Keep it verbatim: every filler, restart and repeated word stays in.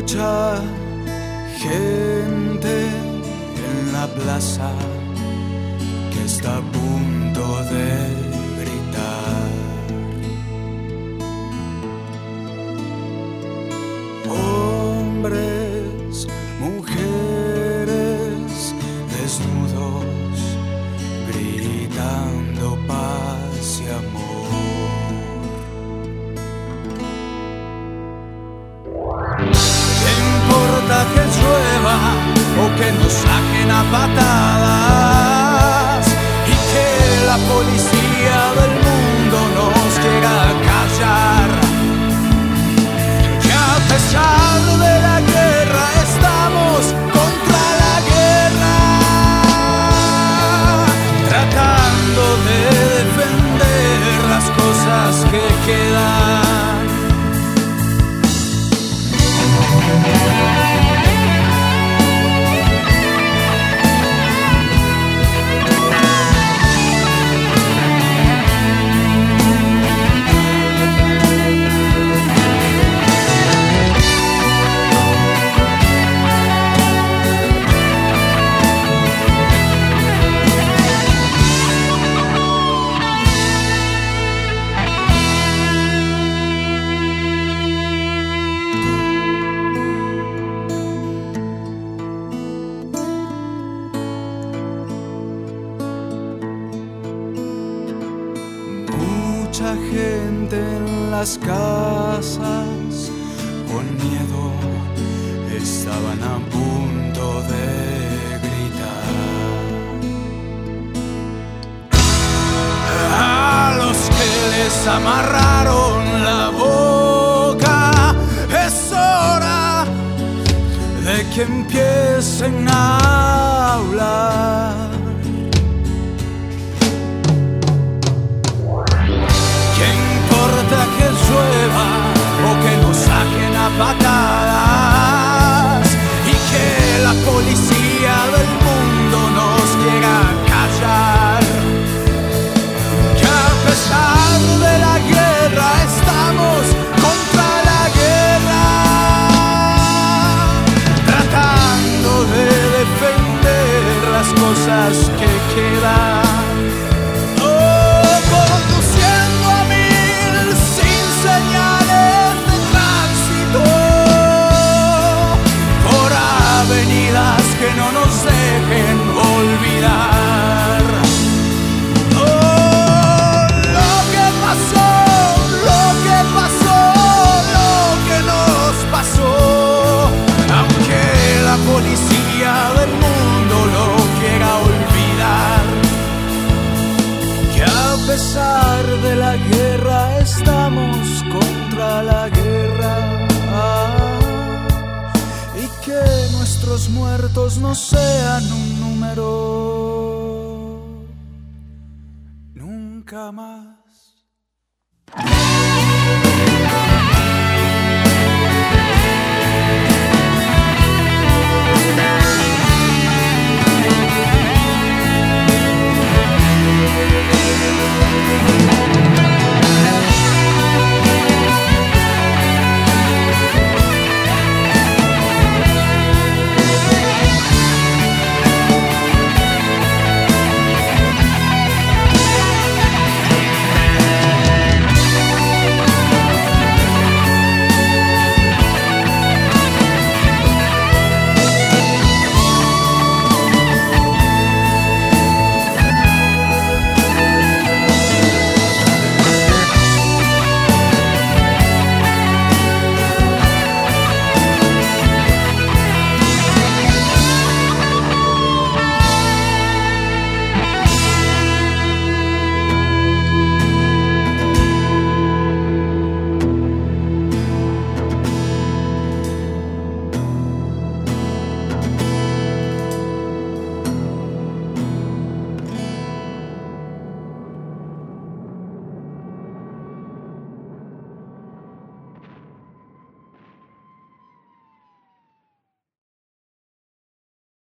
mucha gente en la plaza que está a punto de gritar. Hombres, mujeres, desnudos, gritando paz y amor. ¿Qué importa que llueva o que nos saquen a patadas y que la policía del mundo nos quiera callar? Que a pesar de la guerra estamos contra la guerra, tratando de defender las cosas que quedan. Mucha gente en las casas con miedo estaban a punto de gritar. A los que les amarraron la boca es hora de que empiecen a hablar. Que llueva o que nos saquen a patadas y que la policía del mundo nos quiera callar. Que a pesar de la guerra estamos contra la guerra, tratando de defender las cosas que quedan. Señales de tránsito por avenidas que no nos dejen olvidar. Oh, lo que pasó, lo que pasó, lo que nos pasó, aunque la policía del mundo lo quiera olvidar. Que a pesar de la guerra estamos contra la guerra, y que nuestros muertos no sean un número nunca más.